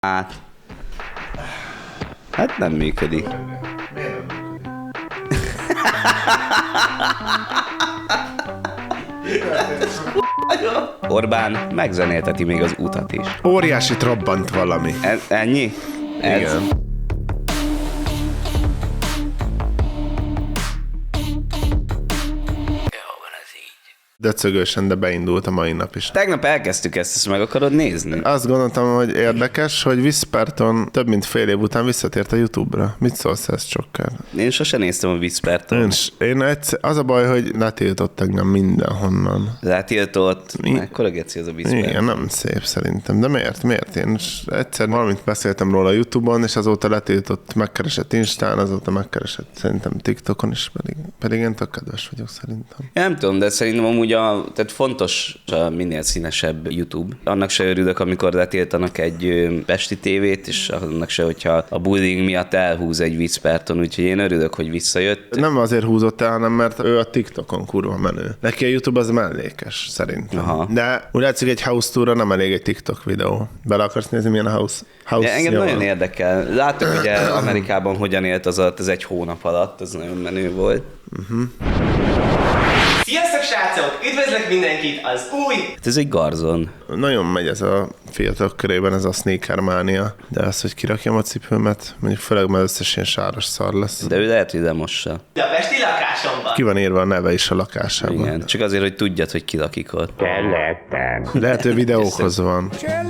Hát nem működik. Miért nem működik? Orbán megzenélteti még az utat is. Óriási robbant valami. Ennyi? Igen. Döcögősen, de beindult a mai nap is. Tegnap elkezdtük ezt meg akarod nézni? Azt gondoltam, hogy érdekes, hogy Whisperton több mint fél év után visszatért a YouTube-ra. Mit szólsz ez, Csokker? Én sose néztem a Whisperton. Én az a baj, hogy letiltott engem mindenhonnan. Letiltott? Mekkora geci az a Whisperton? Igen, nem szép szerintem. De miért? Én egyszer valamit beszéltem róla a YouTube-on, és azóta letiltott, megkeresett Instán, azóta megkeresett szerintem TikTokon is, pedig én tök kedves vagyok szerintem. Nem tudom, de szerintem amúgy tehát fontos a minél színesebb YouTube. Annak se örülök, amikor letiltanak egy pesti tévét, és annak se, hogyha a bullying miatt elhúz egy Whisperton, úgyhogy én örülök, hogy visszajött. Nem azért húzott el, hanem mert ő a TikTokon kurva menő. Neki a YouTube az mellékes, szerintem. Aha. De úgy látszik, egy house tourra nem elég egy TikTok videó. Bele akarsz nézni, milyen a house engem nagyon érdekel. Láttuk, ugye Amerikában hogyan élt az egy hónap alatt, az nagyon menő volt. Sziasztok srácok! Üdvözlök mindenkit az új... Hát ez egy garzon. Nagyon megy ez a fiatalok körében ez a sneaker mánia, de az, hogy kirakjam a cipőmet, mondjuk főleg már összes ilyen sáros szar lesz. De ő lehet, hogy lemossa. De a pesti lakásomban. Ki van írva a neve is a lakásában. Igen, csak azért, hogy tudjad, hogy ki lakik ott. Lehet, hogy videókhoz van.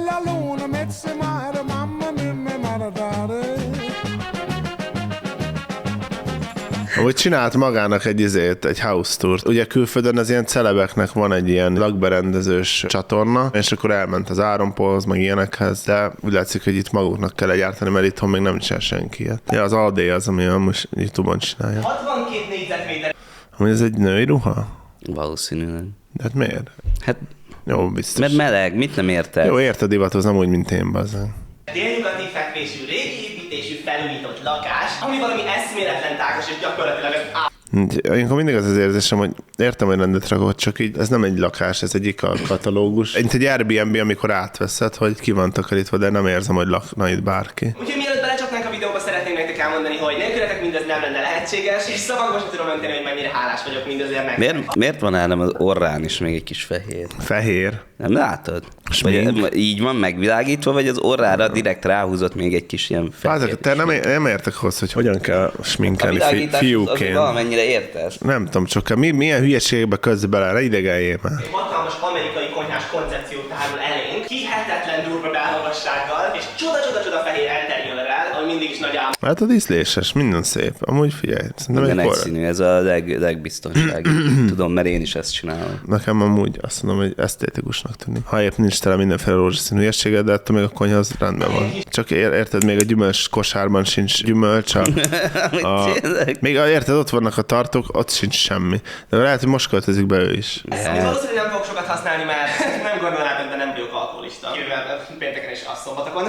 Ahogy csinált magának egy house tourt. Ugye külföldön az ilyen celebeknek van egy ilyen lakberendezős csatorna, és akkor elment az Áronpolhoz, meg ilyenekhez, de úgy látszik, hogy itt maguknak kell legyártani, mert itthon még nem csinál senki ilyet. Ja, az AD az, ami most YouTube-on csinálja. 62 négyzetméter. Amúgy ez egy női ruha? Valószínűleg. De hát miért? Hát, jó, biztos. mert meleg, mit nem érted? Jó, érted, divatozom úgy, mint én, bazen. Délnyugati fekvésű, régi építésű, felújított lakás, ami valami eszméletlen tágos és gyakorlatilag az Ilyenkor mindig az érzésem, hogy értem, hogy rendet rakott, csak így ez nem egy lakás, ez egy IKEA katalógus. Mint egy Airbnb, amikor átveszed, hogy ki van takarítva, de nem érzem, hogy lakna itt bárki. Úgyhogy mielőtt belecsapnánk a videóba, szeretném nektek elmondani, hogy nélkületek mindez nem lenne lehetséges, és szavakban sem tudom önteni, hogy mennyire hálás vagyok mindezért meg. Miért van nálam az orrán is még egy kis fehér? Fehér. Nem látod? Vagy így van megvilágítva, vagy az orrára direkt ráhúzott még egy kis ilyen fehér? Te nem értek hozzá, hogy hogyan kell sminkelni fiúként. Valamennyire értesz? Nem tudom, csak milyen hülyeségbe közz bele, ne idegeljél már. Egy hatalmas amerikai konyhás koncepció tárul elénk, hihetetlen durva beállgassággal, és csoda fehér interiőrrel, ami mindig is nagy álom. Hát a díszléses, minden szép. Amúgy figyelj, szerintem minden egyszínű, ez a legbiztonsági. Tudom, mert én is ezt csinálom. Nekem amúgy azt mondom, hogy esztétikusnak tűnik. Ha épp nincs tele mindenféle rózsaszínű hülyeséggel, de attól még a konyha az rendben van. Csak érted, még a gyümölcs kosárban sincs gyümölcs. Még érted, ott vannak a tartók, ott sincs semmi. De lehet, hogy most költözik be ő is. Ezt valószínűleg nem fogok sokat használni, mert nem gondolnád, de nem vagyok alkoholista. Jövően pénteken és azt szombatokon.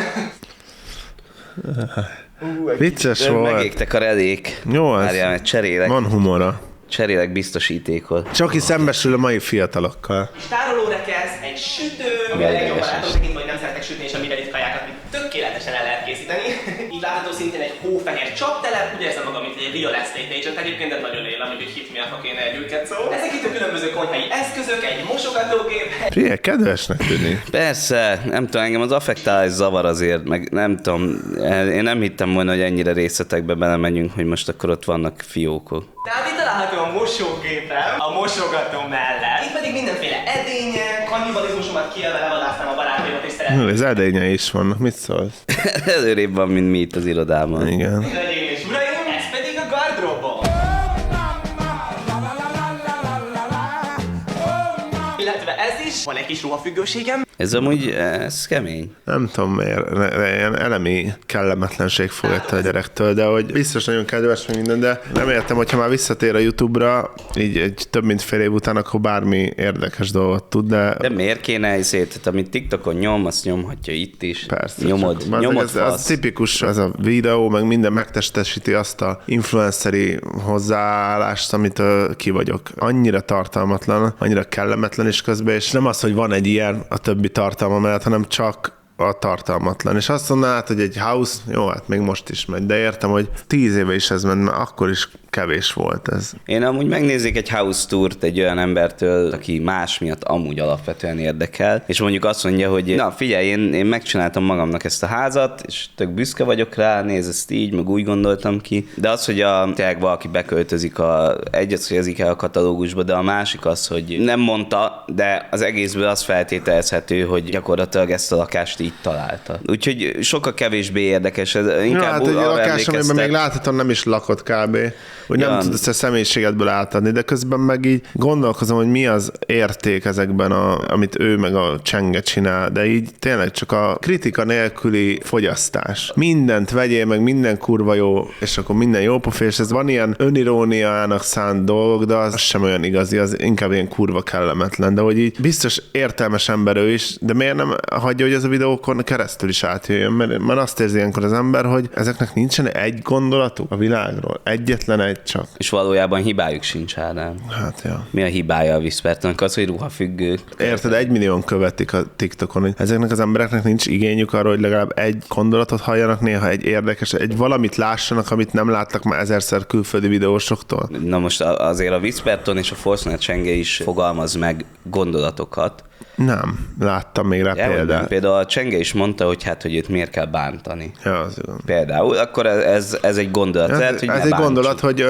Vicces volt. Megégtek a redék. Jó, várjál, cserélek. Van humora. Cserélek biztosítékot. Csak is szembesül a mai fiatalokkal. És tárolórekesz, egy sütő, ami a legjobb barátom tekintve, hogy nem szeretek sütni, és a mirelit kajákat tökéletesen el lehet készíteni. Így látható szintén egy hófehér csaptelep, ugye ez a maga, mint egy real estate agent egyébként, de nagyon élem, hogy hit me up, kéne egy őket szó. Ezek itt a különböző konyhai eszközök, egy mosogatógép. Figyelj, kedvesnek tűnik. Persze, nem tudom, engem az affektálás zavar azért, meg nem tudom, én nem hittem volna, hogy ennyire részletekbe belemegyünk, hogy most akkor ott vannak fiókok. Tehát itt található a mosógépem, a mosogató mellett. Itt pedig mindenféle edénye, kannibalizmusomat kielve levadásztam a barátaimat és szeretném. Ez edénye is vannak, mit szólsz? Előrébb van, mint mi itt az irodában. Igen. Hölgyeim és uraim, ez pedig a gardróbom. Illetve ez is, van egy kis ruhafüggőségem. Ez amúgy, ez kemény. Nem tudom miért, ilyen elemi kellemetlenség fogadta a gyerektől, de hogy biztos nagyon kedves meg minden, de nem értem, hogyha már visszatér a YouTube-ra, így egy több mint fél év után, akkor bármi érdekes dolgot tud, de... De miért kéne ezért? Tehát amit TikTokon nyom, azt nyomhatja itt is. Persze. Nyomod ez tipikus, ez a videó, meg minden megtestesíti azt a influenceri hozzáállást, amit ki vagyok. Annyira tartalmatlan, annyira kellemetlen is közben, és nem az, hogy van egy ilyen a többi tartalma mellett, hanem csak a tartalmatlan. És azt mondanád, hogy egy house, jó, hát még most is megy, de értem, hogy 10 éve is ez ment, mert akkor is kevés volt ez. Én amúgy megnézzék egy house tourt egy olyan embertől, aki más miatt amúgy alapvetően érdekel, és mondjuk azt mondja, hogy na figyelj, én megcsináltam magamnak ezt a házat, és tök büszke vagyok rá, nézd ezt így, meg úgy gondoltam ki, de az, hogy tényleg valaki beköltözik egyet helyezik el a katalógusba, de a másik az, hogy nem mondta, de az egészből az feltételezhető, hogy gyakorlatilag ezt a lakást így találta. Úgyhogy sokkal kevésbé érdekes, ez inkább hát egy lakás, amiben még láthatóan nem is lakott kb. Hogy nem tudsz a személyiségedből átadni, de közben meg így gondolkozom, hogy mi az érték ezekben, amit ő meg a Csenge csinál, de így tényleg csak a kritika nélküli fogyasztás. Mindent vegyél, meg minden kurva jó, és akkor minden jó pofa, és ez van ilyen öniróniának szánt dolgok, de az sem olyan igazi, az inkább ilyen kurva kellemetlen, de hogy így biztos értelmes ember ő is, de miért nem hagyja, hogy ez a videókon keresztül is átjöjjön, mert azt érzi ilyenkor az ember, hogy ezeknek nincsen egy gondolatuk a világról, egyetlen egy csak. És valójában hibájuk sincs, Ádám. Hát, ja. Mi a hibája a Whispertonnak? Az, hogy ruhafüggők. Érted, 1 millióan követik a TikTokon, hogy ezeknek az embereknek nincs igényük arra, hogy legalább egy gondolatot halljanak, néha egy érdekes, egy valamit lássanak, amit nem láttak már 1000-szer külföldi videósoktól. Na most azért a Whisperton és a Forcenet Csenge is fogalmaz meg gondolatokat. Nem, láttam még rá példát. Például a Csenge is mondta, hogy hát, hogy őt miért kell bántani. Ja, az igaz. Például, akkor ez egy gondolat. Lehet, hogy ez egy gondolat, hogy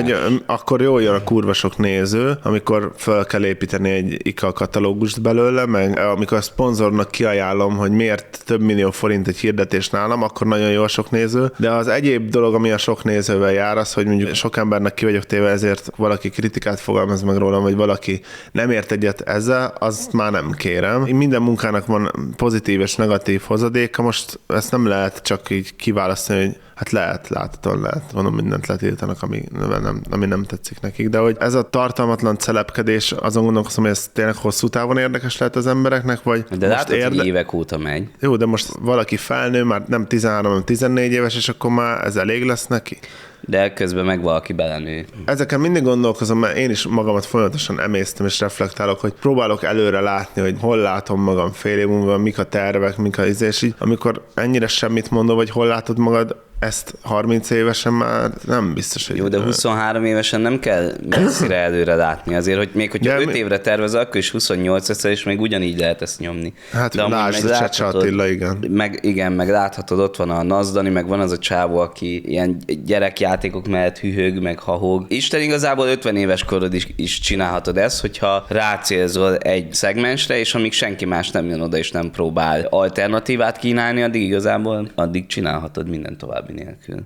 akkor jól jön a kurva sok néző, amikor fel kell építeni egy IKEA katalógust belőle, meg amikor a szponzornak kiajánlom, hogy miért több millió forint egy hirdetés nálam, akkor nagyon jó a sok néző. De az egyéb dolog, ami a sok nézővel jár, az, hogy mondjuk sok embernek ki vagyok téve, ezért valaki kritikát fogalmaz meg rólam, vagy valaki nem ért egyet ezzel, azt már nem kérem. Minden munkának van pozitív és negatív hozadéka, most ezt nem lehet csak így kiválasztani, hogy hát láthatóan lehet. Mondom, mindent letiltanak, ami nem tetszik nekik. De hogy ez a tartalmatlan celepkedés, azon gondolkozom, hogy ez tényleg hosszú távon érdekes lehet az embereknek, vagy de látod, hogy évek óta megy. Jó, de most valaki felnő, már nem 13, hanem 14 éves, és akkor már ez elég lesz neki. De közben meg valaki belenő. Ezeken mindig gondolkozom, mert én is magamat folyamatosan emésztem és reflektálok, hogy próbálok előre látni, hogy hol látom magam fél év múlva, mik a tervek, mik a és így, amikor ennyire semmit mondom, vagy hol látod magad, ezt 30 évesen már nem biztos, hogy... Jó, de 23 évesen nem kell messzire előre látni azért, hogy még hogyha 5 évre tervezel, akkor is 28 egyszer, és még ugyanígy lehet ezt nyomni. Hát lásd, a Csecse Attila, igen. Meg láthatod, ott van a Nazdani, meg van az a csávó, aki ilyen gyerekjátékok mellett hühög, meg hahog. Isten igazából 50 éves korod is csinálhatod ezt, hogyha rácélzol egy szegmensre, és amíg senki más nem jön oda, és nem próbál alternatívát kínálni, addig igazából csinálhatod minden tovább nélkül.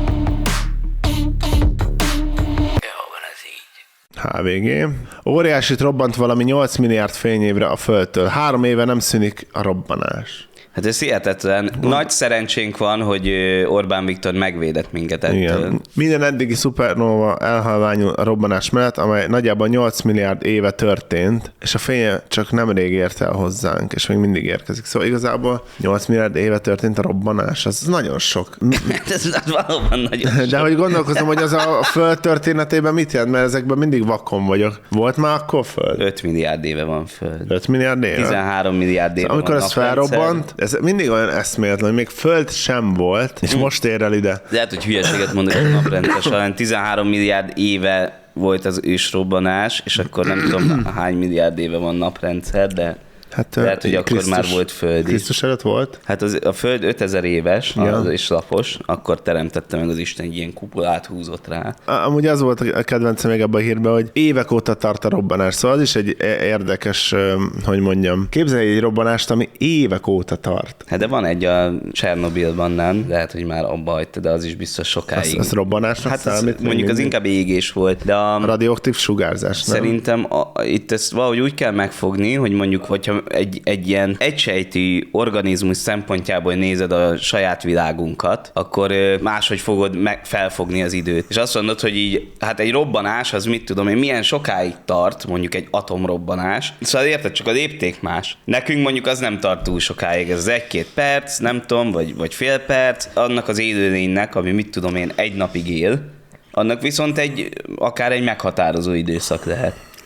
HVG. Óriásit robbant valami 8 milliárd fényévre a Földtől. 3 éve nem szűnik a robbanás. Hát ez hihetetlen. Nagy szerencsénk van, hogy Orbán Viktor megvédett minket ettől. Igen. Minden eddigi szupernóva elhalványul a robbanás mellett, amely nagyjából 8 milliárd éve történt, és a fénye csak nemrég ért el hozzánk, és még mindig érkezik. Szóval igazából 8 milliárd éve történt a robbanás. Az nagyon sok. Ez valóban nagyon sok. De hogy gondolkozom, hogy az a Föld történetében mit jelent, mert ezekben mindig vakon vagyok. Volt már akkor Föld? 5 milliárd éve van Föld. 5 milliárd éve? 13 milliárd éve amikor van ez felrobbant, ez mindig olyan eszméletlen, hogy még Föld sem volt, és most ér el ide. Lehet, hogy hülyeséget mondok a naprendszer során. 13 milliárd éve volt az ősrobbanás, és akkor nem tudom, hány milliárd éve van naprendszer, de hát, lehet, hogy akkor már volt Föld is. Krisztus előtt volt? Hát a Föld 5000 éves, és lapos, akkor teremtette meg az Isten, egy ilyen kupolát húzott rá. Amúgy az volt a kedvencem még abban a hírben, hogy évek óta tart a robbanás, szóval az is egy érdekes, hogy mondjam. Képzelj egy robbanást, ami évek óta tart. Hát de van egy a Csernobilban, nem? Lehet, hogy már abba hagyta, de az is biztos sokáig. Az robbanásnak hát számít? Mondjuk az inkább égés volt, de a radioaktív sugárzás, nem? Szerintem itt ezt valahogy úgy kell megfogni, hogy mondjuk, hogyha egy ilyen egysejtű organizmus szempontjából nézed a saját világunkat, akkor máshogy fogod felfogni az időt. És azt mondod, hogy így, hát egy robbanás, az mit tudom én, milyen sokáig tart, mondjuk egy atomrobbanás. Szóval érted, csak a lépték más. Nekünk mondjuk az nem tart túl sokáig, ez 1-2 perc, nem tudom, vagy fél perc. Annak az élőlénynek, ami mit tudom én, 1 napig él, annak viszont akár egy meghatározó időszak lehet.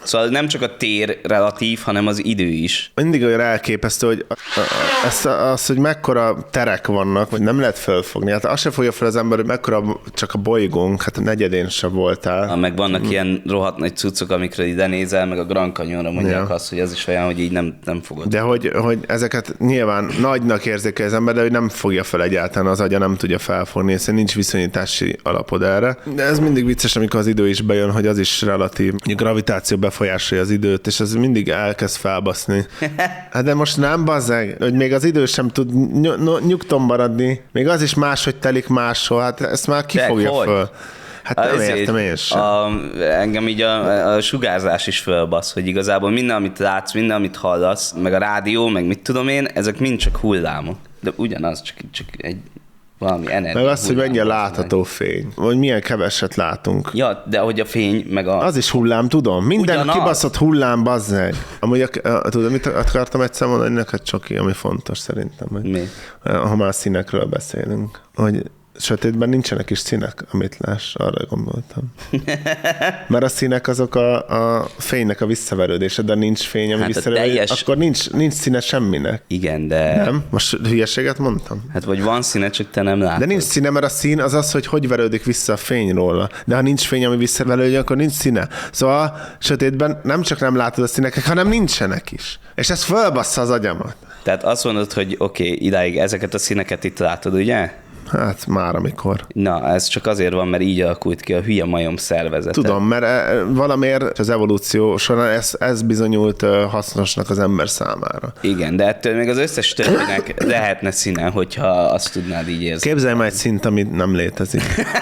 Szóval nem csak a tér relatív, hanem az idő is. Mindig olyan elképesztő, hogy hogy mekkora terek vannak, vagy nem lehet fölfogni. Hát azt se fogja fel az ember, hogy mekkora csak a bolygónk, hát a negyedén sem voltál. Meg vannak ilyen rohadt nagy cuccok, amikről ide nézel, meg a Grand Canyonra mondják azt, hogy ez is olyan, hogy így nem fogod. De hogy ezeket nyilván nagynak érzékel az ember, de hogy nem fogja fel egyáltalán, az agya nem tudja felfogni, hiszen nincs viszonyítási alapod erre. De ez mindig vicces, amikor az idő is bejön, hogy az is relatív. A gravitáció befolyásolja az időt, és ez mindig elkezd felbaszni. Hát de most nem bazzeg, hogy még az idő sem tud nyugton maradni, még az is máshogy telik máshol, hát ezt már ki fogja föl. Hát nem értem én sem. Engem így a sugárzás is fölbasz, hogy igazából minden, amit látsz, minden, amit hallasz, meg a rádió, meg mit tudom én, ezek mind csak hullámok. De ugyanaz, csak egy valami energia. Meg az, hogy mennyire látható fény. Vagy milyen keveset látunk. Ja, de hogy a fény, meg a... Az is hullám, tudom. Minden ugyanaz. Kibaszott hullám, bazzeg. Amúgy, tudod, mit akartam egyszer mondani neked, Csoki, ami fontos szerintem. Hogy, mi? Ha már színekről beszélünk. Hogy sötétben nincsenek is színek, amit láss, arra gondoltam. Mert a színek azok a fénynek a visszaverődése, de nincs fény, ami visszaverődik, akkor nincs színe semminek. Igen, de... Nem? Most hülyeséget mondtam? Hát vagy van színe, csak te nem látod. De nincs színe, mert a szín az az, hogy verődik vissza a fény róla. De ha nincs fény, ami visszaverődik, akkor nincs színe. Szóval sötétben nem csak nem látod a színeket, hanem nincsenek is. És ez fölbassza az agyamat. Tehát azt mondod, hogy oké, idáig ezeket a színeket itt látod, ugye? Hát már amikor. Na, ez csak azért van, mert így alakult ki a hülye majom szervezete. Tudom, mert valamiért az evolúció során ez bizonyult hasznosnak az ember számára. Igen, de ettől még az összes többinek lehetne színe, hogyha azt tudnád így érzni. Képzelj már egy szint, ami nem létezik.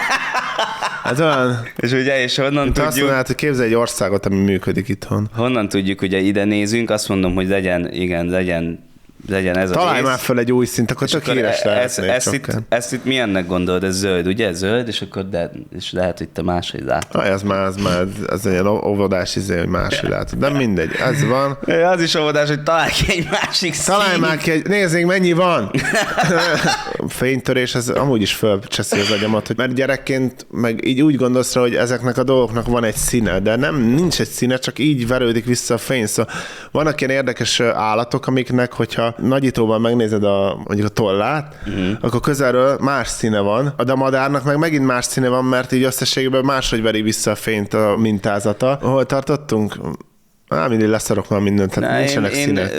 Ez olyan... És ugye, és honnan tudjuk... Azt mondanád, hogy képzelj egy országot, ami működik itthon. Honnan tudjuk, ugye ide nézünk, azt mondom, hogy legyen ez a Találj már fel egy új szint, akkor tök híres lehetnék. Ezt itt milyennek gondolod? Ez zöld, ugye? Zöld, és akkor és lehet, hogy te máshogy látod. Ez egy óvodás hogy máshogy látod. De mindegy, ez van. Az is óvodás, hogy találj ki egy másik színt. Találj már ki nézzék, mennyi van! Fénytörés, ez amúgy is fölcseszi az agyamat, mert gyerekként meg így úgy gondolsz rá, hogy ezeknek a dolgoknak van egy színe, de nincs egy színe, csak így verődik vissza a fény. Szóval vannak ilyen érdekes állatok, amiknek, hogyha nagyítóval megnézed mondjuk a tollát, akkor közelről más színe van, de a madárnak meg megint más színe van, mert így összességében máshogy veri vissza a fényt a mintázata. Hol tartottunk? Mindig leszarok már mindent, tehát nincsenek színek.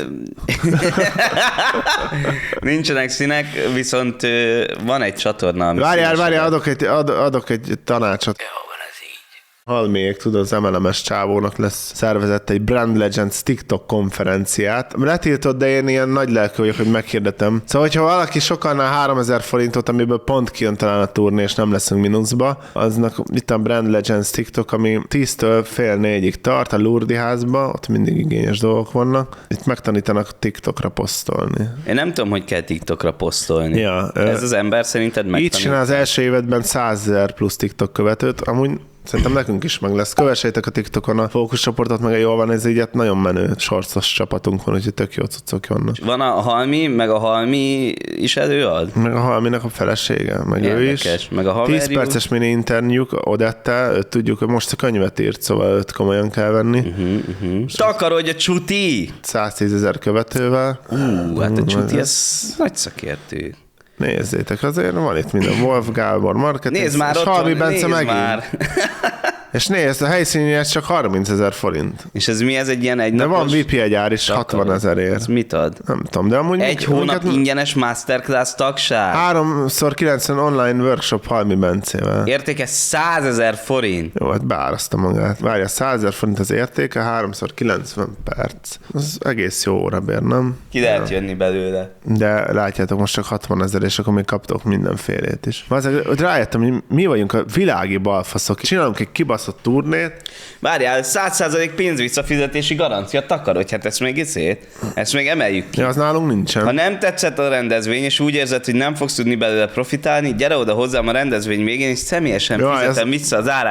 Nincsenek színek, viszont van egy csatorna, ami... Várjál, adok egy tanácsot. Halmiék, tudod, az MLM-es csávónak lesz szervezett egy Brand Legends TikTok konferenciát. Letiltott, de én ilyen nagy lelkű vagyok, hogy meghirdetem. Szóval, hogyha valaki sokalnál 3000 forintot, amiből pont kijön talán a turné, és nem leszünk mínuszba, aznak itt a Brand Legends TikTok, ami 10-től fél 4-ig tart a Lourdes házba, ott mindig igényes dolgok vannak. Itt megtanítanak TikTokra posztolni. Én nem tudom, hogy kell TikTokra posztolni. Ja, ez az ember szerinted megtanít? Így csinál az első évedben 100 000 plusz TikTok követőt, amúgy szerintem nekünk is meg lesz. Kövessétek a TikTokon a fókuszcsoportot, meg a Jól van, ez így nagyon menő sorcos csapatunk van, úgyhogy tök jó cuccok vannak. Van a Halmi, meg a Halmi is előad? Meg a Halminak a felesége, meg érdekes. Ő is. Meg a haverjuk. 10 perces mini interjúk Odettel, tudjuk, hogy most a könyvet írt, szóval őt komolyan kell venni. Takarodj a Csuti! 110 000 követővel. Hát a Csuti, ez nagy szakértő. Nézzétek, azért van itt minden. Wolf Gábor marketing. Nézd már, nézd már. És nézd, a helyszínén ez csak 30 000 forint. És ez mi? Ez egy ilyen egynapos... De van VIP jegyár is 60 000-ért. Ez mit ad? Nem tudom, de amúgy... Egy hónap ingyenes masterclass tagság? 3x90 online workshop Halmi Bencével. Értéke 100 000 forint. Jó, hát beáraszta magát. Várja, 100 000 forint az értéke, 3x90 perc. Az egész jó órabér, nem? Ki lehet jönni belőle. De látjátok, most csak 60 000, és akkor még kaptok mindenfélét is. Azért rájöttem, hogy mi vagyunk a világi balfaszok. Csinálunk egy kibaszott turnét. Várjál, 100% pénzvisszafizetési garancia, takarodj, hát ezt még emeljük ki. Ja, az nálunk nincsen. Ha nem tetszett a rendezvény, és úgy érzed, hogy nem fogsz tudni belőle profitálni, gyere oda hozzám a rendezvény végén, és személyesen fizetem vissza az árát.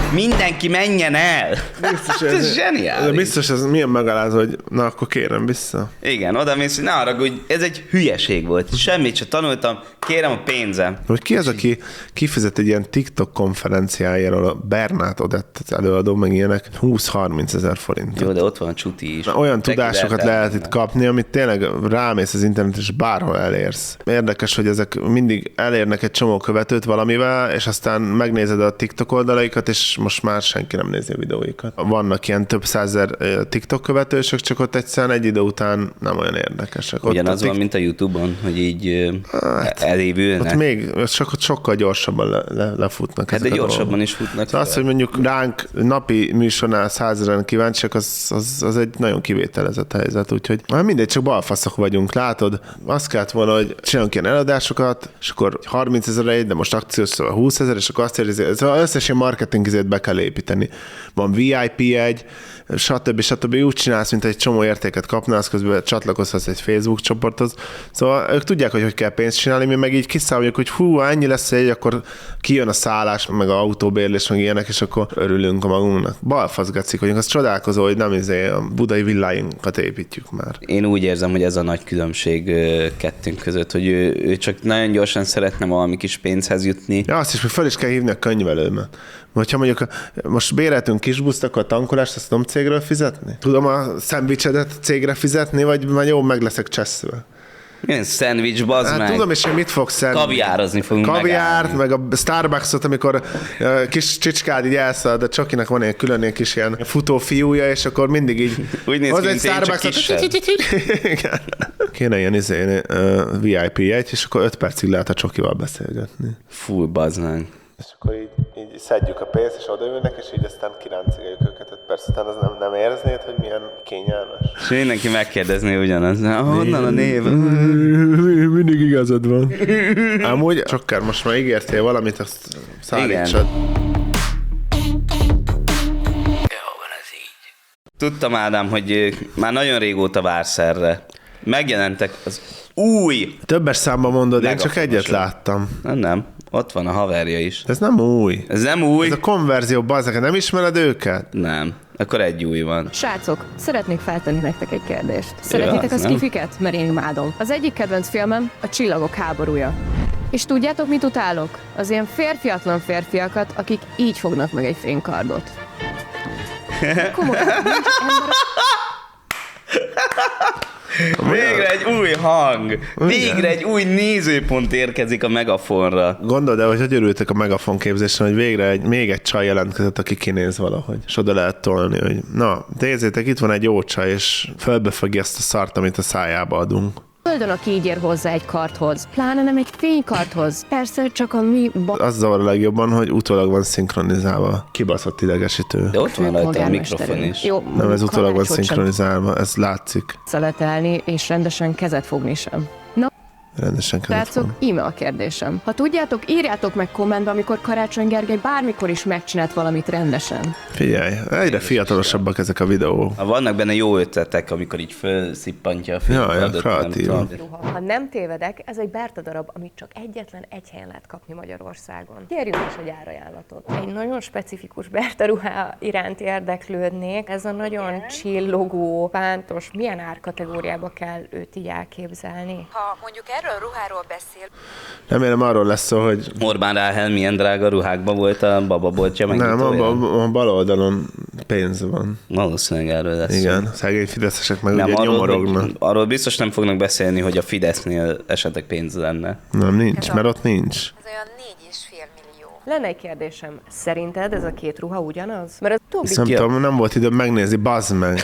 Mindenki menjen el! Biztos, Ez zseniális. Biztos, ez milyen megalázó, hogy na, akkor kérem vissza. Igen, oda mész, hogy ne haragudj, ez egy hülyeség volt. Semmit sem tanultam, kérem a pénzem. Hogy ki az, aki kifizet egy ilyen TikTok konferenciájáról, a Bernát Odett előadó, meg ilyenek 20-30 ezer forint. Jó, de ott van a csuti is. Olyan tudásokat lehet itt kapni, amit tényleg rámész az internet, és bárhol elérsz. Érdekes, hogy ezek mindig elérnek egy csomó követőt valamivel, és aztán megnézed a TikTok oldalaikat, és most már senki nem nézi a videóikat. Vannak ilyen több százezer TikTok követősök, csak ott egyszerűen egy idő után nem olyan érdekesek. Ugyanaz van, mint a YouTube-on, hogy így elévülnek. Ott még sokkal gyorsabban lefutnak. Hát de gyorsabban is futnak. Az, hogy mondjuk ránk napi műsornál 100 000 kíváncsiak, az egy nagyon kivételezett helyzet, úgyhogy mindegy, csak balfaszok vagyunk, látod? Azt kellett volna, hogy csinálunk ilyen eladásokat, és akkor 30 000 egy, de most akciós szóval 20 000, és akkor azt érzi, az összes ilyen marketingizét be kell építeni. Van VIP egy, stb. Úgy csinálsz, mint egy csomó értéket kapnál, az közben csatlakozhatsz egy Facebook csoporthoz. Szóval ők tudják, hogy kell pénzt csinálni, mi meg így kiszámoljuk, hogy hú, ennyi lesz egy, akkor kijön a szállás, meg a autóbérlés, meg ilyenek, és akkor örülünk a magunknak. Balfaszgacik vagyunk, az csodálkozó, hogy nem a budai villáinkat építjük már. Én úgy érzem, hogy ez a nagy különbség kettőnk között, hogy ő csak nagyon gyorsan szeretne valami kis pénzhez jutni. Ja, azt is, hogy fel is kell hívni a könyvelőmet. Hogyha mondjuk most béreltünk kis buszt, akkor a tankolást azt tudom cégről fizetni? Tudom a szendvicsedet cégre fizetni, vagy már jó, meg leszek cseszve? Milyen szendvics, bazd Hát meg. tudom, és én mit fogsz enni? Kaviározni fogunk Kaviárt, megállni. meg a Starbucksot, amikor kis csicskád így elszalad, de Csokinak van ilyen külön ilyen kis ilyen futó fiúja, és akkor mindig így... Úgy néz ki, mint én, csak kisebb. Igen. Kéne ilyen VIP jegy, és akkor 5 percig lehet a Csokival beszélgetni. Fú, bazd meg. És akkor így szedjük a pénzt, és odaülnek, és így aztán kiráncigáljuk őket 5 perc után, az nem érznéd, hogy milyen kényelmes? És mindenki megkérdezné ugyanaz. Honnan a név? Mindig igazad van. Amúgy, Csokkár, most már ígértél valamit, azt szállítsad. Tudtam, Ádám, hogy már nagyon régóta vársz erre. Megjelentek az új... Többes számban mondod, én csak Megafonosok. egyet láttam. Nem. Ott van a haverja is. Ez nem új. Ez nem új? Ez a konverzió, bazzak, nem ismered őket? Nem. Akkor egy új van. Srácok, szeretnék feltenni nektek egy kérdést. Szeretitek a az nem. skifiket? Mert én imádom. Az egyik kedvenc filmem a Csillagok háborúja. És tudjátok, mit utálok? Az ilyen férfiatlan férfiakat, akik így fognak meg egy fénykardot. Komolyan, nincs ember... Végre egy új hang! Végre egy új nézőpont érkezik a Megafonra. Gondold el, hogy örültek a Megafon képzésen, hogy végre még egy csaj jelentkezett, aki kinéz valahogy. És oda lehet tolni, hogy na, nézzétek, itt van egy jó csaj, és fölbefogja ezt a szart, amit a szájába adunk. Földön, aki így ér hozzá egy kardhoz. Pláne nem egy fénykardhoz. Persze csak a mi... Az zavar a legjobban, hogy utólag van szinkronizálva. Kibaszott idegesítő. De ott van rajta a mikrofon is. Jó, Nem, ez utólag van kanácsot sem szinkronizálva, ez látszik. szeletelni, és rendesen kezet fogni sem. Na, Rendesen kellett srácok, volna. íme a kérdésem. Ha tudjátok, írjátok meg kommentbe, amikor Karácsony Gergely bármikor is megcsinált valamit rendesen. Figyelj, egyre fiatalosabbak ezek a videók. Vannak benne jó ötletek, amikor így felszippantja a fénykardot. kreatív. Ha nem tévedek, ez egy Berta darab, amit csak egyetlen egy helyen lehet kapni Magyarországon. Kérjünk is egy árajánlatot. Egy nagyon specifikus Berta ruhá iránt érdeklődnék. Ez a nagyon csillogó, pántos, milyen árkategóriába kell őt így elképzelni? Ha mondjuk erről a ruháról beszél, Remélem arról lesz szó, hogy Orbán Ráhel milyen drága ruhákban volt a bababoltja meg. nem, a bal oldalon pénz van. Valószínűleg erről lesz. Igen, szegény fideszesek meg Nem, ugye nyomorognak. arról biztos nem fognak beszélni, hogy a Fidesznél esetleg pénz lenne. Nem, nincs, mert ott nincs. ez olyan 4,5 millió. Lenne egy kérdésem. Szerinted ez a két ruha ugyanaz? Mert az utóbbi... Nem tudom, nem volt időm megnézni, bazd meg.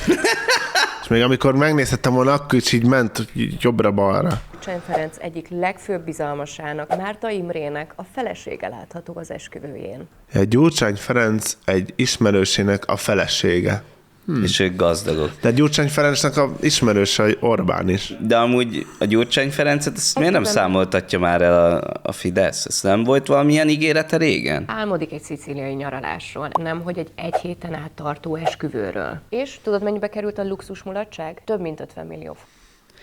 És még amikor megnézhettem volna, akkor is így ment jobbra-balra. Gyurcsány Ferenc egyik legfőbb bizalmasának, Márta Imrének a felesége látható az esküvőjén. Egy Gyurcsány Ferenc egy ismerősének a felesége. És ők gazdagok. De Gyurcsány Ferencnek a ismerőse Orbán is. De amúgy a Gyurcsány Ferencet ezt miért nem számoltatja már el a Fidesz? Ez nem volt valamilyen ígérete régen? Álmodik egy szicíliai nyaralásról, nem hogy egy héten át tartó esküvőről. És tudod, mennyibe került a luxus mulatság? Több mint 50 millió.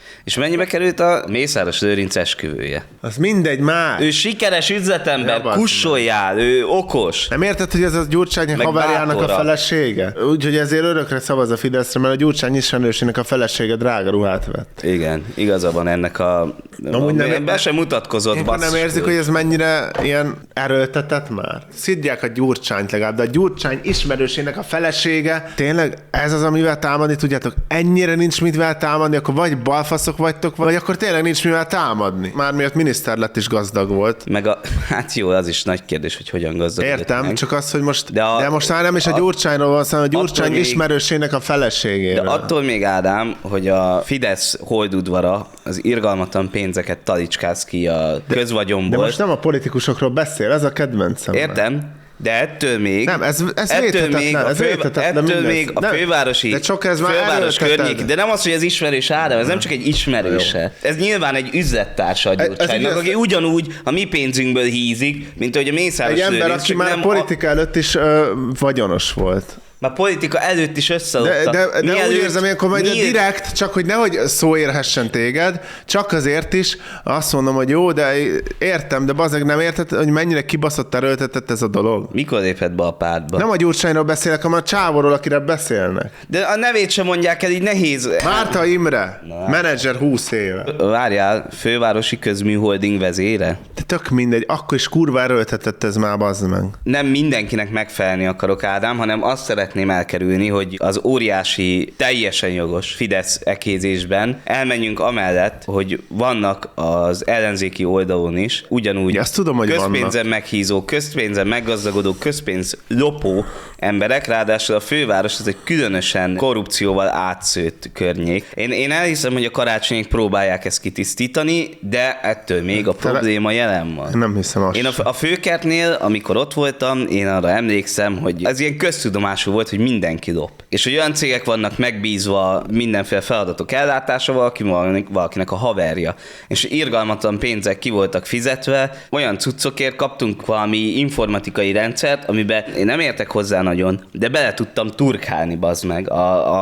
És mennyibe került a Mészáros Lőrinc esküvője? Az mindegy már. Ő sikeres üzletember, Ja, kussoljál, ő okos. Nem érted, hogy ez a Gyurcsány Meg haverjának a bátorabb. felesége? Úgyhogy ezért örökre szavaz a Fideszre, mert a Gyurcsány ismerősének a felesége drága ruhát vett. Igen, igaza van ennek a... Amúgy nem- be sem mutatkozott, Én nem basszus. érzik, hogy ez mennyire ilyen erőltetett már? Szidják a Gyurcsányt legalább, de a Gyurcsány ismerősének a felesége, tényleg ez az, amivel támadni tudjátok? Ennyire nincs mivel támadni, akkor vagy balfaszok vagytok, vagy akkor tényleg nincs mivel támadni. Már miatt miniszter lett is gazdag volt. Meg hát jó, az is nagy kérdés, hogy hogyan gazdagodott Értem, meg. csak az, hogy most, De de most már nem is a Gyurcsányról van szó, hanem a Gyurcsány attól még- ismerősének a feleségéről. De attól még, Ádám, hogy a Fidesz holdudvara az irgalmatlan pénzeket talicskáz ki a De közvagyomból. most nem a politikusokról beszél, ez a kedvencem. Értem, de ettől még... Nem, ez ettől védhetetlen, még ez védhetetlen ettől mindez. még a Nem, fővárosi, de csak ez már főváros erőlteted. környék, de nem az, hogy ez ismerős Ádám, ez nem csak egy ismerőse. Ez nyilván egy üzlettársa a Gyurcsánynak, ez- aki ugyanúgy a mi pénzünkből hízik, mint hogy a Mészáros Egy ember, Lőrinc, aki csak már a nem politika előtt is vagyonos volt. Már politika előtt is összeadta. De úgy érzem, ilyenkor majd direkt, csak hogy nehogy szó érhessen téged, csak azért is azt mondom, hogy jó, de értem, de bazeg nem érted, hogy mennyire kibaszott erőltetett ez a dolog. Mikor lépett be a pártba? Nem a Gyurcsányról beszélek, hanem a csávóról, akire beszélnek. De a nevét sem mondják el, így nehéz. Márta Imre, menedzser 20 éve. Várjál, fővárosi közműholding vezére? De tök mindegy, akkor is kurva erőltetett ez már, bazd meg. Nem mindenkinek megfelelni akarok, Ádám, hanem azt szeretném elkerülni, hogy az óriási, teljesen jogos Fidesz ekézésben elmenjünk amellett, hogy vannak az ellenzéki oldalon is ugyanúgy Ja, azt tudom, hogy közpénzen meghízó, közpénzen meggazdagodó, közpénz lopó emberek, ráadásul a főváros az egy különösen korrupcióval átszőtt környék. Én elhiszem, hogy a karácsonyék próbálják ezt kitisztítani, de ettől még a probléma jelen van. Nem hiszem azt. Én a főkertnél, amikor ott voltam, én arra emlékszem, hogy ez ilyen köztudomású volt, hogy mindenki lop. És hogy olyan cégek vannak megbízva mindenféle feladatok ellátásával, valakinek a haverja. És irgalmatlan pénzek ki voltak fizetve, olyan cuccokért kaptunk valami informatikai rendszert, amiben én nem értek hozzá nagyon, de bele tudtam turkálni, bazd meg,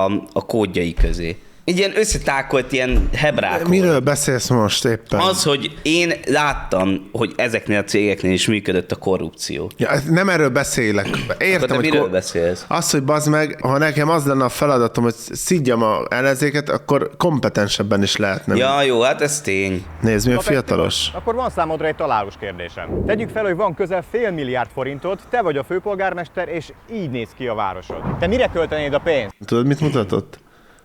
a kódjai közé. Egy ilyen összetákolt ilyen hebrákol. Miről beszélsz most éppen? Az, hogy én láttam, hogy ezeknél a cégeknél is működött a korrupció. Ja, nem erről beszélek. Értem, te hogy miről beszélsz? Az, hogy bazd meg, ha nekem az lenne a feladatom, hogy szidjam a ellenzéket, akkor kompetensebben is lehetne. Ja, jó, hát ez tény. Nézd, mi a fiatalos. Akkor van számodra egy találós kérdésem. Tegyük fel, hogy van közel $500 millió forintod, te vagy a főpolgármester, és így néz ki a városod. Te mire költenéd a pénzt? Tudod, mit mutatott?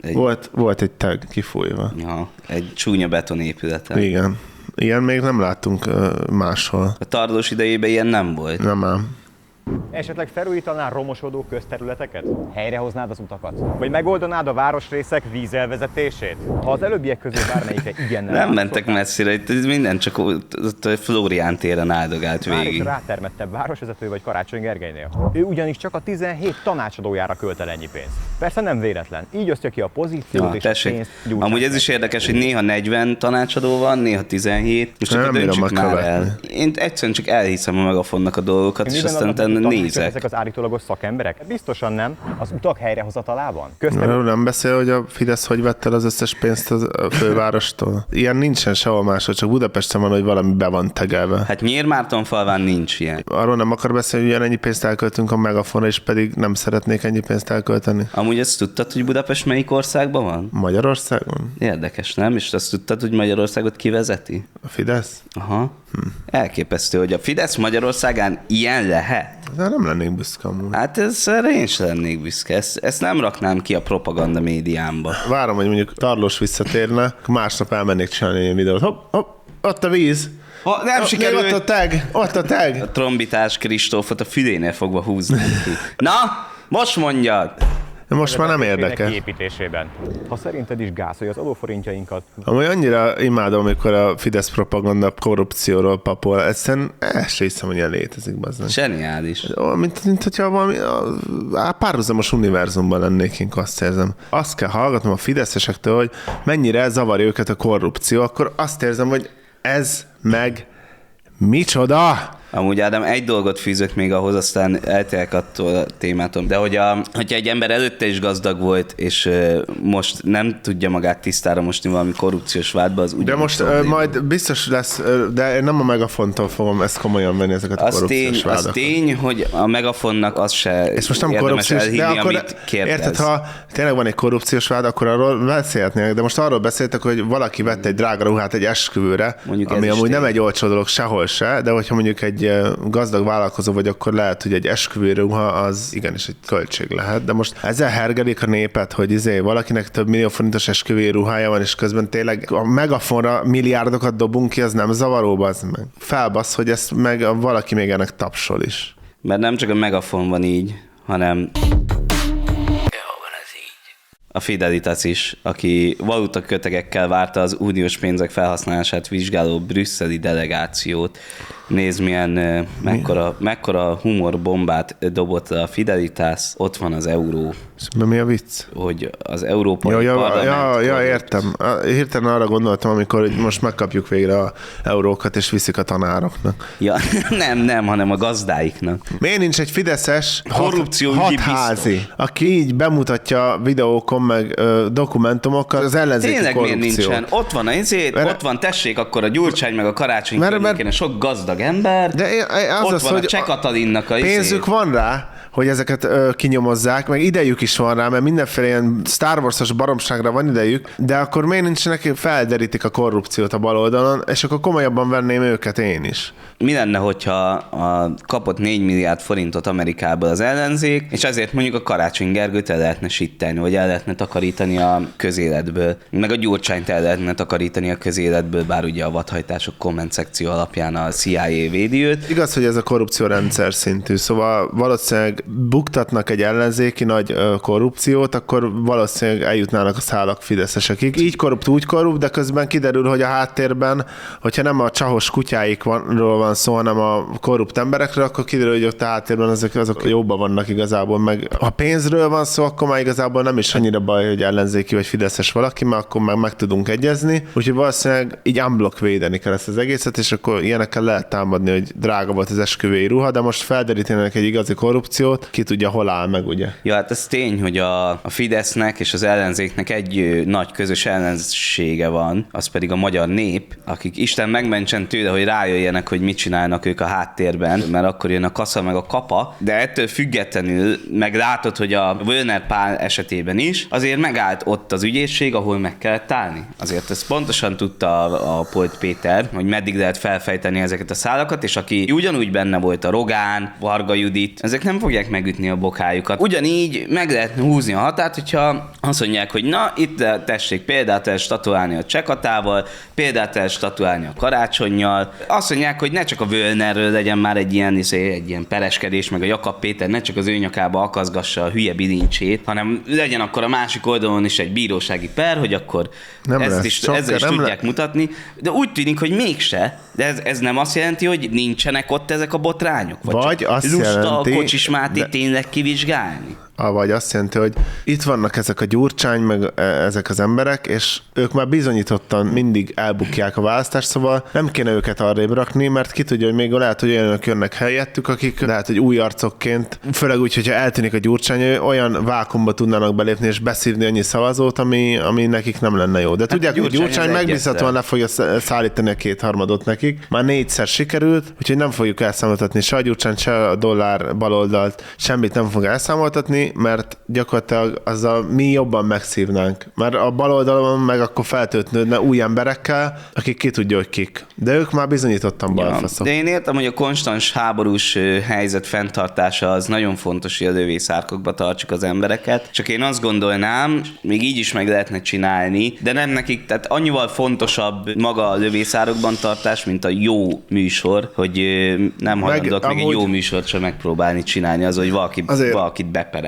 Volt egy tag kifújva. Ja, egy csúnya betonépületen. Igen. Ilyen még nem láttunk máshol. A Tardós idejében ilyen nem volt. Nem ám. Esetleg felújítanál romosodó közterületeket? Helyrehoznád az utakat? Vagy megoldanád a városrészek vízelvezetését? Ha az előbbiek közül bármelyikre igennel Nem mentek válaszoltál, messzire, itt minden csak ott a Flórián téren áldogált már is végig. rátermettebb városvezető vagy Karácsony Gergelynél. Ő ugyanis csak a 17 tanácsadójára költ el ennyi pénzt. Persze nem véletlen. Így osztja ki a pozíciót Ja, és a tessék. pénzt Gyurcsány Amúgy ez is érdekes, hogy néha 40 tanácsadó van, néha 17. Most Nem akkor bírom döntsük már megkövetni. el. Én egyszerűen csak elhiszem a Megafonnak a dolgokat, és Miben aztán adnak utána tanácsot nézek. ezek az állítólagos szakemberek? Biztosan nem. Az utak helyrehozatalában? Erről nem beszél, hogy a Fidesz hogy vette el az összes pénzt a fővárostól? Ilyen nincsen sehol máshol, csak Budapesten van, hogy valami be van tegelve. Hát Nyírmártonfalván nincs ilyen. Arról nem akar beszélni, hogy ugyanennyi pénzt elköltünk a Megafonra, és pedig nem szeretnék ennyi pénzt elkölteni. Amúgy ezt tudtad, hogy Budapest melyik országban van? Magyarországon? Érdekes, nem? És azt tudtad, hogy Magyarországot kivezeti? A Fidesz? Aha. Elképesztő, hogy a Fidesz Magyarországán ilyen lehet. De nem lennék büszke amúgy. Hát erre én sem lennék büszke. Ezt nem raknám ki a propaganda médiámba. Várom, hogy mondjuk Tarlós visszatérne, másnap elmennék csinálni egy videót. Hopp, ott a víz. Ha nem Még sikerült, ott a tag. a trombitás Kristófot a fülénél fogva húzni ki. Na, most mondjad! Most már nem Félnek érdekel. kiépítésében. Ha szerinted is gáz, hogy az adóforintjainkat Amúgy annyira imádom, amikor a Fidesz propaganda korrupcióról papol, egyszerűen el sem hiszem, hogy ilyen létezik, bazdmeg. Zseniális. Mint hogyha valami párhuzamos univerzumban lennék, én azt érzem. Azt kell hallgatnom a fideszesektől, hogy mennyire zavarja őket a korrupció, akkor azt érzem, hogy ez meg micsoda? Amúgy Ádám, egy dolgot fűzök még ahhoz, aztán eltérek attól a témától. De hogyha egy ember előtte is gazdag volt, és most nem tudja magát tisztára mosni valami korrupciós vádba, az ugyanúgy De most majd biztos lesz, de én nem a Megafontól fogom ezt komolyan venni, ezeket a korrupciós vádakat. Az tény, hogy a Megafonnak az se és most nem érdemes elhinni, de akkor, amit kérdez. érted, ha tényleg van egy korrupciós vád, akkor arról beszélhetnének, de most arról beszéltek, hogy valaki vette egy drága ruhát egy esküvőre, Mondjuk ami amúgy nem tény. egy olcsó dolog sehol se, de hogyha mondjuk egy gazdag vállalkozó vagy, akkor lehet, hogy egy esküvői ruha az igenis egy költség lehet, de most ezzel hergelik a népet, hogy valakinek több millió forintos esküvői ruhája van, és közben tényleg a Megafonra milliárdokat dobunk ki, az nem zavaró, az meg. Felbasz, hogy ezt meg valaki még ennek tapsol is. Mert nem csak a Megafon van így, hanem a Fidelitas is, aki valutakötegekkel várta az uniós pénzek felhasználását vizsgáló brüsszeli delegációt. Nézd, mekkora humorbombát dobott a Fidelitas, ott van az euró. Mi a vicc? Hogy az Európai Parlament... Értem. Hirtelen arra gondoltam, amikor most megkapjuk végre a eurókat, és viszik a tanároknak. Ja, nem, hanem a gazdáiknak. Miért nincs egy fideszes Korrupcióügyi hatházi, biztos. aki így bemutatja videókon, meg dokumentumokkal az ellenzéki Tényleg miért korrupciót? nincsen? Ott van ott van, tessék, akkor a Gyurcsány meg a Karácsony környékén sok gazdag ember, de ott van a Cseh Katalinnak a pénzük van rá, hogy ezeket kinyomozzák, meg idejük is van rá, mert mindenféle ilyen Star Wars-os baromságra van idejük, de akkor miért nincsenek, felderítik a korrupciót a baloldalon, és akkor komolyabban venném őket én is. Mi lenne, hogyha kapott 4 milliárd forintot Amerikából az ellenzék, és ezért mondjuk a Karácsony Gergőt el lehetne sittelni, vagy el lehetne takarítani a közéletből, meg a Gyurcsányt el lehetne takarítani a közéletből, bár ugye a vadhajtások komment szekció alapján a CIA védi őt. Igaz, hogy ez a korrupció rendszer szintű, szóval valószínűleg buktatnak egy ellenzéki nagy korrupciót, akkor valószínűleg eljutnának a szálak fideszesekig. Így korrupt, úgy korrupt, de közben kiderül, hogy a háttérben, hogyha nem a csahos kutyáikról van szó, hanem a korrupt emberekről, akkor kiderül, hogy ott a háttérben azok jobban vannak igazából. Meg ha pénzről van szó, akkor már igazából nem is annyira baj, hogy ellenzéki vagy fideszes valaki, mert akkor már meg tudunk egyezni. Úgyhogy valószínűleg így unblock védeni kell ezt az egészet, és akkor ilyenekkel lehet támadni, hogy drága volt az esküvői ruha, de most felderítenek egy igazi korrupciót, ki tudja, hol áll meg, ugye? Ja, hát ez tény, hogy a Fidesznek és az ellenzéknek egy nagy közös ellensége van, az pedig a magyar nép, akik Isten megmentsen tőle, hogy rájöjjenek, hogy mit csinálnak ők a háttérben, mert akkor jön a kasza meg a kapa, de ettől függetlenül meg látod, hogy a Völner Pál esetében is azért megállt ott az ügyészség, ahol meg kellett állni. Azért ezt pontosan tudta a Polt Péter, hogy meddig lehet felfejteni ezeket a szálakat, és aki ugyanúgy benne volt a Rogán, Varga Judit, ezek nem fogják megütni a bokájukat. Ugyanígy meg lehetne húzni a határt, hogyha azt mondják, hogy na, itt tessék példát el statuálni a Csekatával, példát el statuálni a Karácsonnyal. Azt mondják, hogy ne csak a Völnerről legyen már egy ilyen pereskedés, meg a Jakab Péter ne csak az ő nyakába akaszgassa a hülye bilincsét, hanem legyen akkor a másik oldalon is egy bírósági per, hogy akkor ezzel is tudják mutatni. De úgy tűnik, hogy mégse. De ez nem azt jelenti, hogy nincsenek ott ezek a botrányok? Vagy azt lusta jelenti, a Kocsis Máté tényleg kivizsgálni? Vagy azt jelenti, hogy itt vannak ezek a Gyurcsány, meg ezek az emberek, és ők már bizonyítottan mindig elbukják a választást, szóval nem kéne őket arrébb rakni, mert ki tudja, hogy még lehet, hogy olyanok jönnek helyettük, akik lehet, hogy új arcokként, főleg úgy, hogyha eltűnik a Gyurcsány, olyan vákumba tudnának belépni és beszívni annyi szavazót, ami nekik nem lenne jó. De tudják, hogy Gyurcsány megbízhatóan le fogja szállítani a kétharmadot nekik. Már 4-szer sikerült, úgyhogy nem fogjuk elszámoltatni se a Gyurcsány, se a dollár baloldalt, semmit nem fog elszámoltatni, mert gyakorlatilag azzal mi jobban megszívnánk. Mert a baloldalon meg akkor feltöltődne új emberekkel, akik ki tudja, hogy kik. De ők már bizonyítottan balfaszok. De én értem, hogy a konstans háborús helyzet fenntartása az nagyon fontos, hogy a lövészárkokba tartsuk az embereket. Csak én azt gondolnám, még így is meg lehetne csinálni, de nem nekik, tehát annyival fontosabb maga a lövészárokban tartás, mint a jó műsor, hogy nem hajlandóak még egy jó műsort sem megpróbálni csinálni, az, hogy valakit beperel.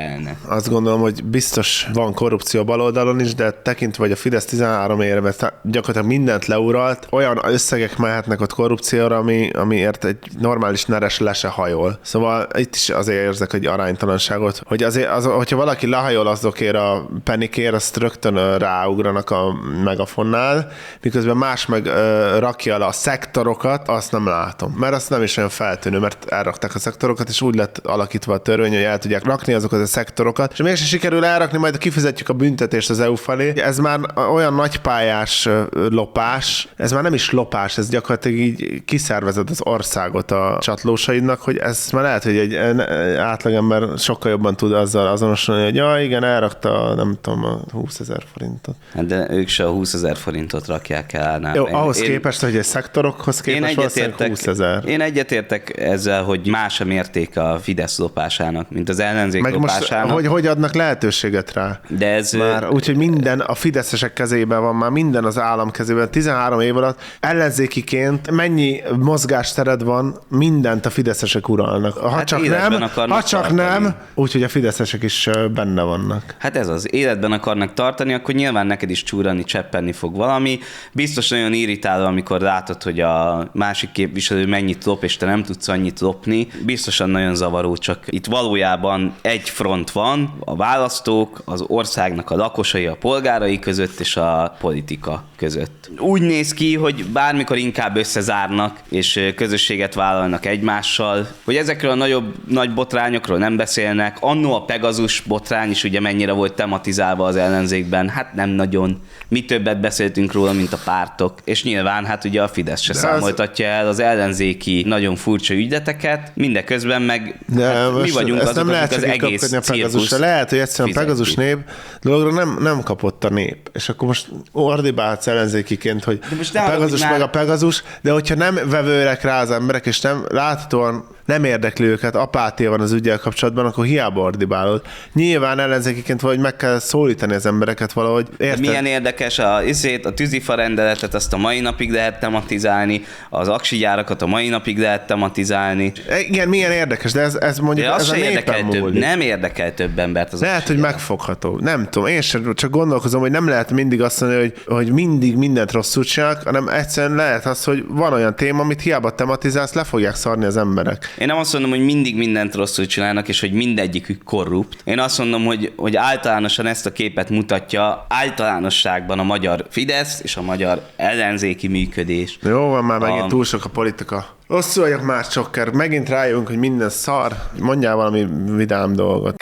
felelne. Azt gondolom, hogy biztos van korrupció baloldalon is, de tekintve, hogy a Fidesz 13 éve gyakorlatilag mindent leuralt, olyan összegek mehetnek ott korrupcióra, amiért egy normális neres le se hajol. Szóval itt is azért érzek egy aránytalanságot, hogy azért, hogyha valaki lehajol azokért a penikért, azt rögtön ráugranak a megafonnál, miközben más meg rakja le a szektorokat, azt nem látom. Mert azt nem is olyan feltűnő, mert elrakták a szektorokat, és úgy lett alakítva a törvény, hogy el tudják rakni azokat a szektorokat, és mégsem sikerül elrakni, majd kifizetjük a büntetést az EU felé. Ez már olyan nagypályás lopás, ez már nem is lopás, ez gyakorlatilag így kiszervezed az országot a csatlósaidnak, hogy ez már lehet, hogy egy átlagember sokkal jobban tud azzal azonosulni, hogy ja, igen, elrakta, nem tudom, a 20 000 forintot. Hát de ők se a 20 000 forintot rakják el. Jó, ahhoz képest, hogy egy szektorokhoz képest valószínűleg 20 000. Én egyetértek ezzel, hogy más a mértéke a Fidesz lopásának, mint az ellenzék meg lopásának. Most, hogy adnak lehetőséget rá? De ez... Már úgyhogy minden a fideszesek kezében van, már minden az állam kezében. 13 év alatt ellenzékiként mennyi mozgástered van, mindent a fideszesek uralnak. Ha Hát csak nem, úgyhogy a fideszesek is benne vannak. Hát ez az, életben akarnak tartani, akkor nyilván neked is csúrani, cseppenni fog valami. Biztos nagyon irritáló, amikor látod, hogy a másik képviselő mennyit lop, és te nem tudsz annyit lopni. Biztosan nagyon zavaró, csak itt valójában egy front van, a választók, az országnak a lakosai, a polgárai között és a politika között. Úgy néz ki, hogy bármikor inkább összezárnak, és közösséget vállalnak egymással, hogy ezekről a nagy botrányokról nem beszélnek. Annó a Pegazus botrány is ugye mennyire volt tematizálva az ellenzékben, hát nem nagyon. Mi többet beszéltünk róla, mint a pártok, és nyilván hát ugye a Fidesz se számoltatja el az ellenzéki nagyon furcsa ügyleteket, mindeközben meg hát mi vagyunk azok, akik az egész cirkusz. Lehet, hogy egyszerűen a Pegazus nép dologra nem kapott a nép, és akkor most ordibálsz ellenzékiként, hogy a Pegazus meg a Pegazus, de hogyha nem vevőrek rá az emberek, és nem láthatóan nem érdekli őket, apátia van az ügyel kapcsolatban, akkor hiába ordibálod. Nyilván ellenzékiként valahogy meg kell szólítani az embereket valahogy. Érted? Milyen érdekes a tűzifa rendeletet, azt a mai napig lehet tematizálni, az aksigyárakat a mai napig lehet tematizálni. Igen, milyen érdekes, de ez mondjuk ez a népen múlik. Nem érdekel több embert az lehet, hogy megfogható. Nem tudom, én sem csak gondolkozom, hogy nem lehet mindig azt mondani, hogy mindig mindent rosszul csinálnak, hanem egyszerűen lehet az, hogy van olyan téma, amit hiába tematizálsz, le fogják szarni az emberek. Én nem azt mondom, hogy mindig mindent rosszul csinálnak, és hogy mindegyikük korrupt. Én azt mondom, hogy általánosan ezt a képet mutatja általánosságban a magyar Fidesz és a magyar ellenzéki működés. Jó van, már megint túl sok a politika. Rosszul vagyok már, Csokker. Megint rájövünk, hogy minden szar. Mondjál valami vidám dolgot.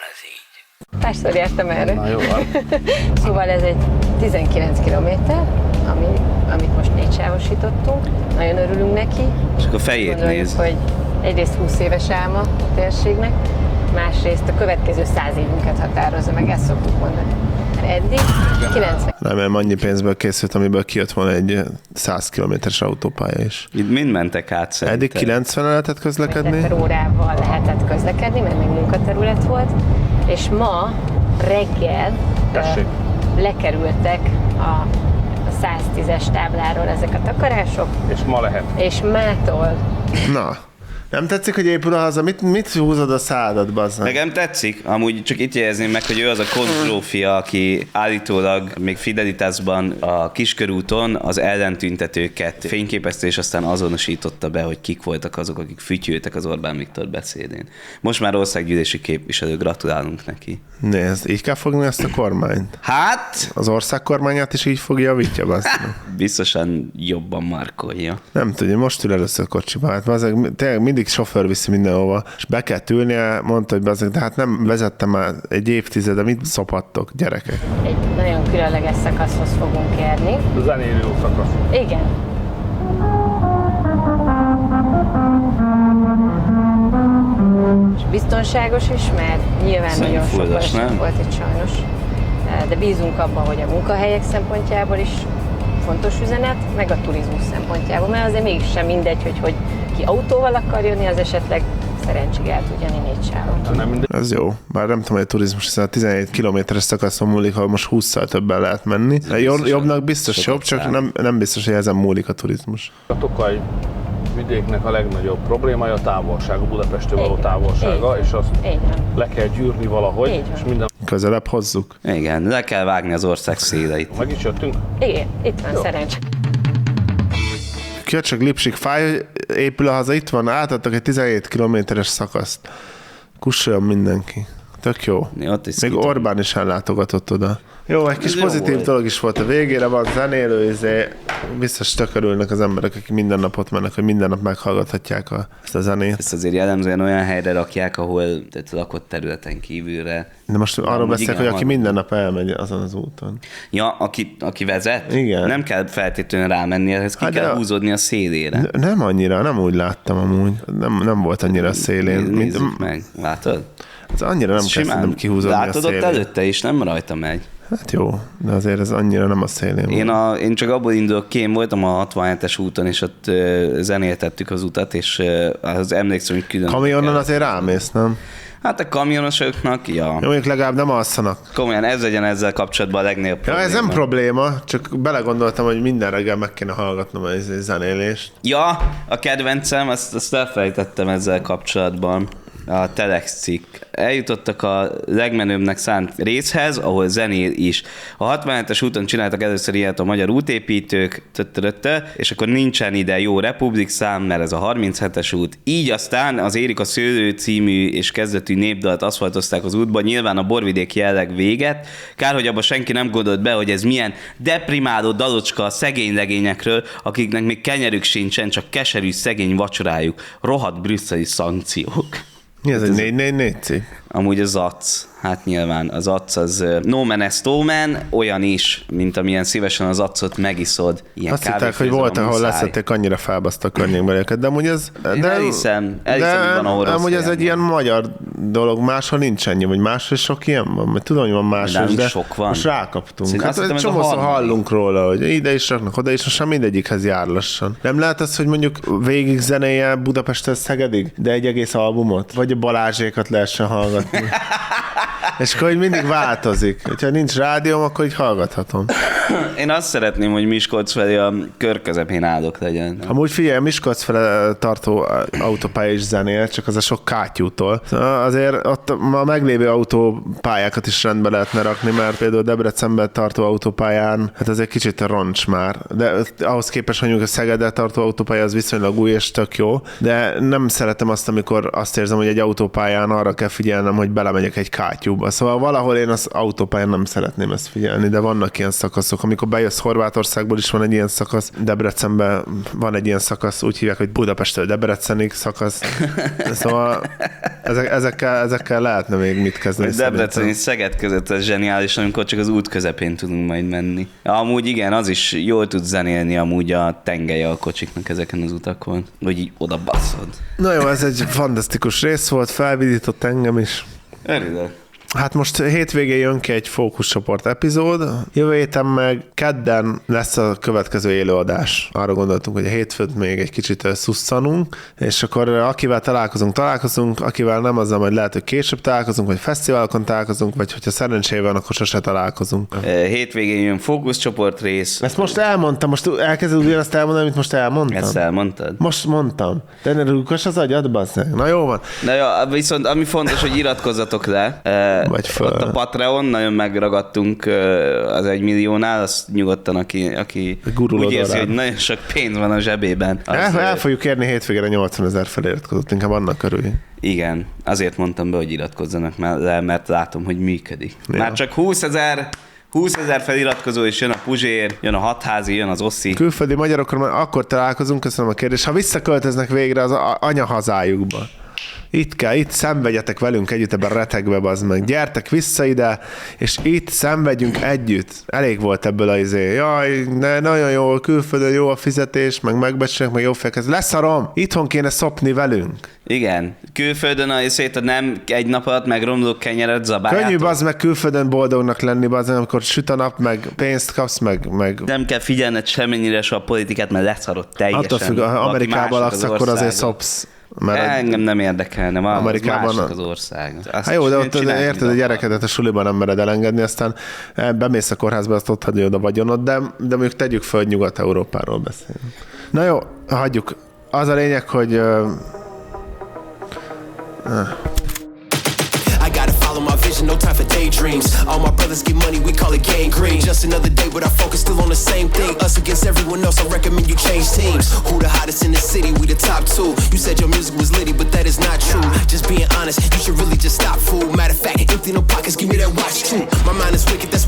Párszor jártam erre. Na, jó van. Szóval ez egy 19 kilométer, amit most 4 sávosítottunk. Nagyon örülünk neki. És akkor fejét néz. Hogy egyrészt 20 éves álma a térségnek, másrészt a következő 100 évünket határozza meg, ezt szoktuk mondani. Eddig 90. Nem, annyi pénzből készült, amiből kijött volna egy 100 kilométeres autópálya is. Itt mind mentek át szerintem. Eddig 90 lehetett közlekedni? Per órával lehetett közlekedni, mert még munkaterület volt, és ma reggel lekerültek a 110-es tábláról ezek a takarások. És ma lehet. És mától. Na, nem tetszik, hogy épül a haza? Mit húzod a szádat, bazzán? Nekem tetszik, amúgy csak itt jelezném meg, hogy ő az a konzsófia, aki állítólag még Fidelitasban a Kiskörúton az ellentüntetőket fényképezte, és aztán azonosította be, hogy kik voltak azok, akik fütyültek az Orbán Viktor beszédén. Most már országgyűlési képviselő, gratulálunk neki. Nézd, így kell fogni ezt a kormányt? Hát... Az ország kormányát is így fogja javítja, bazzán. Biztosan jobban markolja. Nem tudja, most ül először kocsiba. Hát tényleg mindig sofőr viszi mindenhova, és be kell ülnie, mondta, hogy bazzeg, de hát nem vezettem már egy évtizede, mit szopattok, gyerekek? Egy nagyon különleges szakaszhoz fogunk érni. Zenélő szakasz. Igen. És biztonságos is, mert nyilván nagyon sok baleset volt itt sajnos. De bízunk abban, hogy a munkahelyek szempontjából is fontos üzenet, meg a turizmus szempontjából, mert azért mégsem mindegy, hogy ki autóval akar jönni, az esetleg szerencség el tud jönni 4 sávon. Ez jó. Bár nem tudom, hogy a turizmus hiszen a 17 kilométeres szakaszon múlik, ha most 20-szal többen lehet menni. Jobbnak biztos jobb, csak nem biztos, hogy ezen múlik a turizmus. A Tokaj vidéknek a legnagyobb problémája a távolság, a Budapesttől való távolsága, és azt le kell gyűrni valahogy, és minden... Közelebb hozzuk. Igen, le kell vágni az ország széleit. Meg is jöttünk? Igen, itt van, szerencsé. Köcsög, Lipsik, Fáj, épül a haza, itt van, átadtak egy 17 kilométeres szakaszt. Kussoljon mindenki. Tök jó. Még Orbán is ellátogatott oda. Jó, egy kis pozitív dolog is volt a végére, van zenélő, biztos tökörülnek az emberek, akik minden napot mennek, hogy minden nap meghallgathatják ezt a zenét. Ezt azért jellemzően olyan helyre rakják, ahol tehát lakott területen kívülre. De most arról beszélek, hogy aki minden nap elmegy azon az úton. Ja, aki vezet? Igen. Nem kell feltétlenül rámenni, ehhez ki kell húzódni a szélére. Nem annyira, nem úgy láttam amúgy. Nem volt annyira a szélén. Nézzük meg, látod? Ez annyira nem kezdtem kihúzódni a szélén. Látod ott előtte is, nem rajta megy. Hát jó, de azért ez annyira nem a szélén. Én csak abból indulok ki, én voltam a 67-es úton, és ott zenéltettük az utat, és az emlékszem, hogy külön... Kamionon azért rámész, nem? Hát a kamionosoknak, ja. Jó, mondjuk legalább nem alszanak. Komolyan, ez legyen ezzel kapcsolatban a legnagyobb probléma. Ja, ez nem probléma, csak belegondoltam, hogy minden reggel meg kéne hallgatnom a zenélést. Ja, a kedvencem, azt elfelejtettem ezzel kapcsolatban. A Telex cikk. Eljutottak a legmenőbbnek szánt részhez, ahol zenél is. A 67-es úton csináltak először ilyet a magyar útépítők, és akkor nincsen ide jó Republik szám, mert ez a 37-es út. Így aztán az Érik a szőlő című és kezdetű népdalt aszfaltozták az útba, nyilván a borvidék jelleg véget. Kár, hogy abba senki nem gondolt be, hogy ez milyen deprimáló dalocska a szegény legényekről, akiknek még kenyerük sincsen, csak keserű szegény vacsorájuk. Rohadt brüsszeli szankciók. Mi ez egy 444 cikk? Amúgy az ACC. Hát nyilván az ACC az no man is no man, olyan is, mint amilyen szívesen az ACC-ot megiszod. Ilyen azt hitták, hogy volt, ahol leszették, annyira felbasztak környékben őket, de amúgy ez... Elhiszem, hogy van, ahol amúgy ez egy ilyen magyar dolog, máshol nincs ennyi, vagy máshol sok ilyen van, mert tudom, hogy van máshol, de sok van. Most rákaptunk. Hát egy csomószor hallunk róla, hogy ide is raknak, oda is, most sem mindegyikhez jár lassan. Nem lehet az, hogy mondjuk végig zenéje Budapesttől Szegedig, de egy egész albumot? Vagy a Balázsékat lehessen hallgatni? És akkor így mindig változik. Ha nincs rádióm, akkor így hallgathatom. Én azt szeretném, hogy Miskolc felé a kör közepén állok legyen. Amúgy figyelj, Miskolc felé tartó autópálya is zenél, csak az a sok kátyútól. Azért ott a meglévő autópályákat is rendbe lehetne rakni, mert például Debrecenben tartó autópályán, hát ez egy kicsit roncs már. De ahhoz képest, hogy a Szegedet tartó autópálya az viszonylag új és tök jó, de nem szeretem azt, amikor azt érzem, hogy egy autópályán arra kell figyelnem, hogy belemegyek egy kátyúba. Szóval valahol én az autópályán nem szeretném ezt figyelni, de vannak ilyen szakaszok. Amikor bejössz Horvátországból is van egy ilyen szakasz, Debrecenben van egy ilyen szakasz, úgy hívják, hogy Budapesttől Debrecenig szakasz. Szóval ezekkel lehetne még mit kezdeni. Debrecen és Szeged között ez zseniális, amikor csak az út közepén tudunk majd menni. Amúgy igen, az is jól tud zenélni amúgy a tengelye a kocsiknak ezeken az utakon, hogy így oda basszod. Na jó, ez egy fantasztikus rész volt, felvidított engem is. Örülök. Hát most hétvégén jön ki egy fókuszcsoport epizód, jövő héten meg kedden lesz a következő élőadás. Arra gondoltunk, hogy a hétfőt még egy kicsit szusszanunk, és akkor akivel találkozunk, akivel nem, azzal majd lehet, hogy később találkozunk, vagy fesztiválokon találkozunk, vagy hogyha szerencsével van, akkor sose találkozunk. Hétvégén jön fókuszcsoport rész. Ezt most elmondtam, most elkezded ugyanazt elmondani, amit most elmondtam. Ezt elmondtad? Most mondtam. Te ne rúgos az agyad, basszeg. Na jó van. Na jó, viszont ami fontos, hogy iratkozzatok le. Vagy föl. Ott a Patreon, nagyon megragadtunk az 1 milliónál, azt nyugodtan, aki úgy érzi, hogy nagyon sok pénz van a zsebében. El fogjuk érni hétvégére 80 000 feliratkozót, inkább annak körül. Igen, azért mondtam be, hogy iratkozzanak le, mert látom, hogy működik. Ja. Már csak 20 000 feliratkozó, és jön a Puzsér, jön a Hatházi, jön az Oszi. Külföldi magyarokkal már akkor találkozunk, köszönöm a kérdést. Ha visszaköltöznek végre az anyahazájukba, itt szenvedjetek velünk együtt ebben a retegbe, bazd meg. Gyertek vissza ide, és itt szenvedjünk együtt. Elég volt ebből az jaj, de nagyon jó, külföldön jó a fizetés, meg megbecsülnek, meg jó felkezd. Leszarom! Itthon kéne szopni velünk. Igen. Külföldön nem egy nap alatt megromló kenyeret zabáljátok. Könnyű bazd meg külföldön boldognak lenni, bazd meg, amikor süt a nap, meg pénzt kapsz, meg... Nem kell figyelned semmennyire a politikát, mert leszarod teljesen. Attól függ, ha Amerikában laksz, akkor azért szopsz. Engem nem érdekelne, már Amerikában az ország. Hát jó, de ott érted, a gyerekedet a suliban nem mered elengedni, aztán bemész a kórházba, azt ott hagyod a vagyonod, de mondjuk tegyük föl, hogy Nyugat-Európáról beszélünk. Na jó, hagyjuk. Az a lényeg, hogy I gotta follow my vision, no time for daydreams. All my brothers get money, we call it gangrene. Just another day, but our focus still on the same thing. Us against everyone else, I recommend you change teams. Who the hottest in the city? We the top two. You said your music was litty, but that is not true. Just being honest, you should really just stop, fool. Matter of fact, empty no pockets, give me that watch too. My mind is wicked, that's